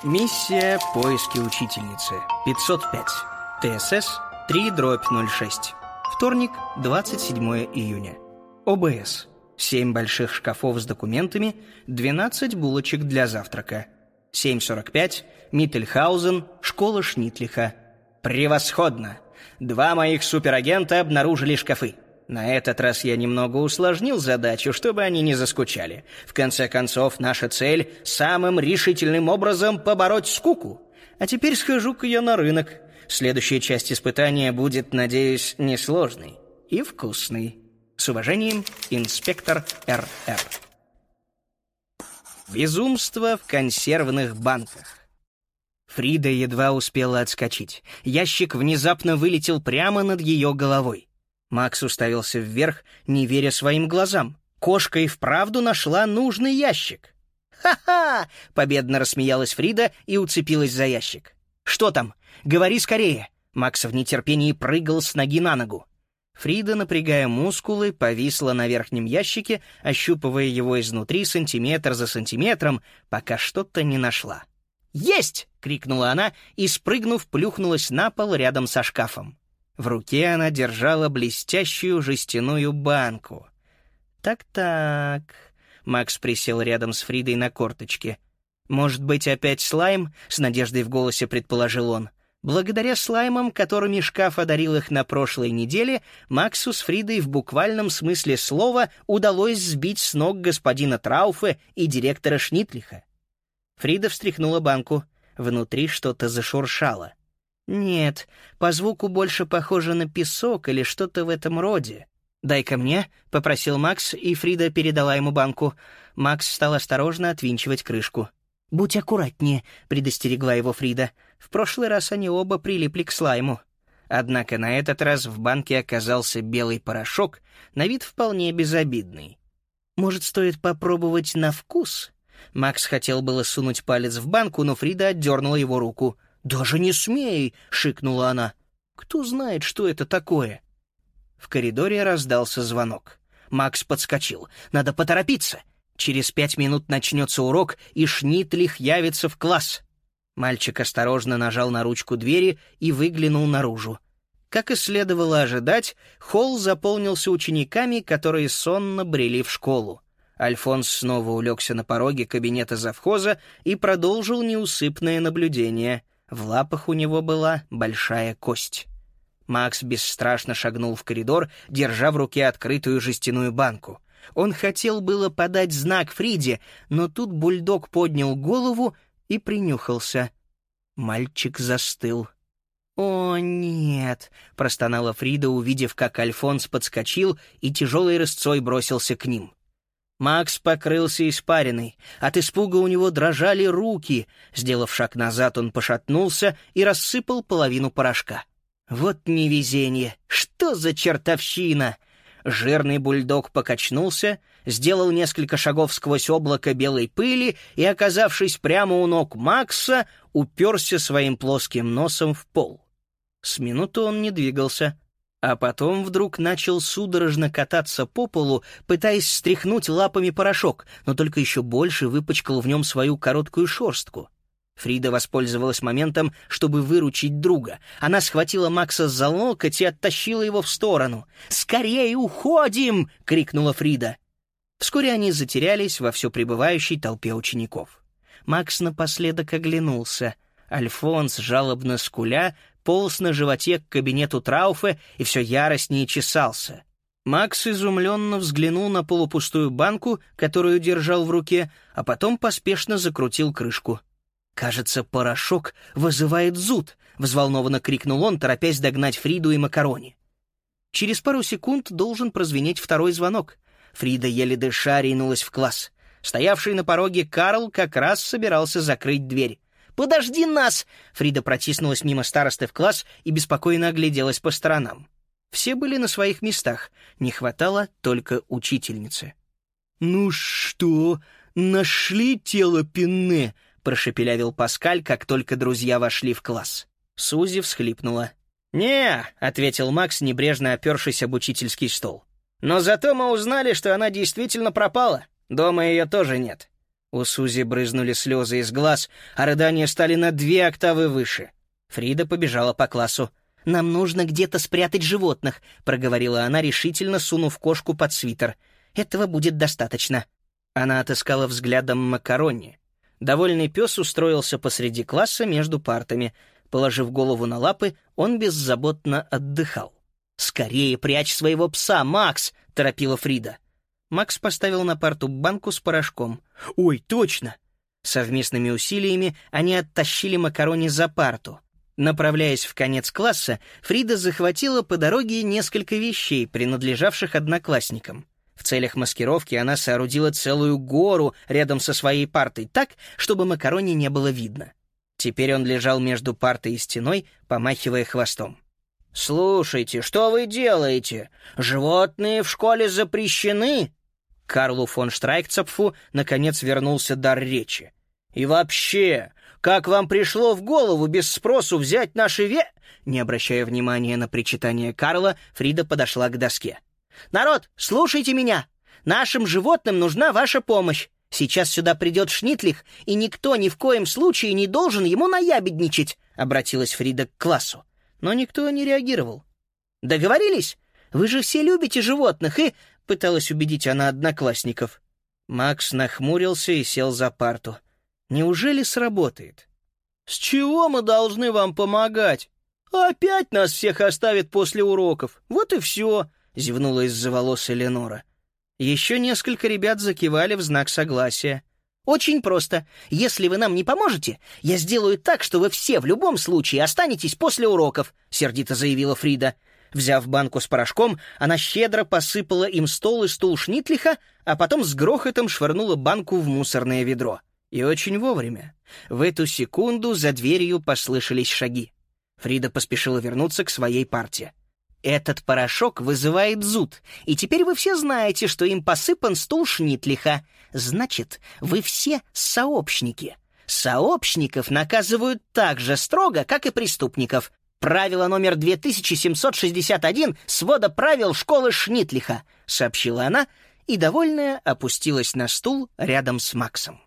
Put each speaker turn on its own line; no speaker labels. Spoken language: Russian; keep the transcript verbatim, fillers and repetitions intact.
Миссия «Поиски учительницы». пятьсот пять. ТСС три дробь ноль шесть. Вторник, двадцать седьмое июня. ОБС. семь больших шкафов с документами, двенадцать булочек для завтрака. семь сорок пять. Миттельхаузен, школа Шнитлиха. Превосходно! Два моих суперагента обнаружили шкафы. На этот раз я немного усложнил задачу, чтобы они не заскучали. В конце концов, наша цель — самым решительным образом побороть скуку. А теперь схожу-ка я на рынок. Следующая часть испытания будет, надеюсь, несложной и вкусной. С уважением, инспектор эр эр. Безумство в консервных банках. Фрида едва успела отскочить. Ящик внезапно вылетел прямо над ее головой. Макс уставился вверх, не веря своим глазам. Кошка и вправду нашла нужный ящик. «Ха-ха!» — победно рассмеялась Фрида и уцепилась за ящик. «Что там? Говори скорее!» Макс в нетерпении прыгал с ноги на ногу. Фрида, напрягая мускулы, повисла на верхнем ящике, ощупывая его изнутри сантиметр за сантиметром, пока что-то не нашла. «Есть!» — крикнула она и, спрыгнув, плюхнулась на пол рядом со шкафом. В руке она держала блестящую жестяную банку. «Так-так...» — Макс присел рядом с Фридой на корточке. «Может быть, опять слайм?» — с надеждой в голосе предположил он. Благодаря слаймам, которыми шкаф одарил их на прошлой неделе, Максу с Фридой в буквальном смысле слова удалось сбить с ног господина Трауфе и директора Шнитлиха. Фрида встряхнула банку. Внутри что-то зашуршало. «Нет, по звуку больше похоже на песок или что-то в этом роде. Дай-ка мне», — попросил Макс, и Фрида передала ему банку. Макс стал осторожно отвинчивать крышку. «Будь аккуратнее», — предостерегла его Фрида. В прошлый раз они оба прилипли к слайму. Однако на этот раз в банке оказался белый порошок, на вид вполне безобидный. «Может, стоит попробовать на вкус?» Макс хотел было сунуть палец в банку, но Фрида отдернула его руку. «Даже не смей!» — шикнула она. «Кто знает, что это такое?» В коридоре раздался звонок. Макс подскочил. «Надо поторопиться! Через пять минут начнется урок, и Шнитлих явится в класс!» Мальчик осторожно нажал на ручку двери и выглянул наружу. Как и следовало ожидать, холл заполнился учениками, которые сонно брели в школу. Альфонс снова улегся на пороге кабинета завхоза и продолжил неусыпное наблюдение. В лапах у него была большая кость. Макс бесстрашно шагнул в коридор, держа в руке открытую жестяную банку. Он хотел было подать знак Фриде, но тут бульдог поднял голову и принюхался. Мальчик застыл. «О, нет!» — простонала Фрида, увидев, как Альфонс подскочил и тяжелой рысцой бросился к ним. Макс покрылся испариной. От испуга у него дрожали руки. Сделав шаг назад, он пошатнулся и рассыпал половину порошка. Вот невезение! Что за чертовщина! Жирный бульдог покачнулся, сделал несколько шагов сквозь облако белой пыли и, оказавшись прямо у ног Макса, уперся своим плоским носом в пол. С минуту он не двигался, а потом вдруг начал судорожно кататься по полу, пытаясь стряхнуть лапами порошок, но только еще больше выпачкал в нем свою короткую шерстку. Фрида воспользовалась моментом, чтобы выручить друга. Она схватила Макса за локоть и оттащила его в сторону. «Скорее уходим!» — крикнула Фрида. Вскоре они затерялись во все пребывающей толпе учеников. Макс напоследок оглянулся. Альфонс, жалобно скуля, полз на животе к кабинету Трауфе и все яростнее чесался. Макс изумленно взглянул на полупустую банку, которую держал в руке, а потом поспешно закрутил крышку. «Кажется, порошок вызывает зуд», — взволнованно крикнул он, торопясь догнать Фриду и Макарони. Через пару секунд должен прозвенеть второй звонок. Фрида, еле дыша, ринулась в класс. Стоявший на пороге Карл как раз собирался закрыть дверь. «Подожди нас!» Фрида протиснулась мимо старосты в класс и беспокойно огляделась по сторонам. Все были на своих местах, не хватало только учительницы. «Ну что, нашли тело Пинне?» — прошепелявил Паскаль, как только друзья вошли в класс. Сузи всхлипнула. «Не», — ответил Макс, небрежно опершись об учительский стол. «Но зато мы узнали, что она действительно пропала. Дома ее тоже нет». У Сузи брызнули слезы из глаз, а рыдания стали на две октавы выше. Фрида побежала по классу. «Нам нужно где-то спрятать животных», — проговорила она, решительно сунув кошку под свитер. «Этого будет достаточно». Она отыскала взглядом Макарони. Довольный пес устроился посреди класса между партами. Положив голову на лапы, он беззаботно отдыхал. «Скорее прячь своего пса, Макс!» — торопила Фрида. Макс поставил на парту банку с порошком. «Ой, точно!» Совместными усилиями они оттащили Макарони за парту. Направляясь в конец класса, Фрида захватила по дороге несколько вещей, принадлежавших одноклассникам. В целях маскировки она соорудила целую гору рядом со своей партой так, чтобы Макарони не было видно. Теперь он лежал между партой и стеной, помахивая хвостом. «Слушайте, что вы делаете? Животные в школе запрещены!» Карлу фон Штрайкцапфу наконец вернулся дар речи. «И вообще, как вам пришло в голову без спросу взять наши ве...» Не обращая внимания на причитание Карла, Фрида подошла к доске. «Народ, слушайте меня! Нашим животным нужна ваша помощь. Сейчас сюда придет Шнитлих, и никто ни в коем случае не должен ему наябедничать», — обратилась Фрида к классу. Но никто не реагировал. «Договорились? Вы же все любите животных, и...» — пыталась убедить она одноклассников. Макс нахмурился и сел за парту. «Неужели сработает?» «С чего мы должны вам помогать? Опять нас всех оставят после уроков. Вот и все», — зевнула из-за волос Эленора. Еще несколько ребят закивали в знак согласия. «Очень просто. Если вы нам не поможете, я сделаю так, что вы все в любом случае останетесь после уроков», — сердито заявила Фрида. Взяв банку с порошком, она щедро посыпала им стол и стул Шнитлиха, а потом с грохотом швырнула банку в мусорное ведро. И очень вовремя. В эту секунду за дверью послышались шаги. Фрида поспешила вернуться к своей парте. «Этот порошок вызывает зуд, и теперь вы все знаете, что им посыпан стул Шнитлиха. Значит, вы все сообщники. Сообщников наказывают так же строго, как и преступников. Правило номер две тысячи семьсот шестьдесят один свода правил школы Шнитлиха», — сообщила она, и, довольная, опустилась на стул рядом с Максом.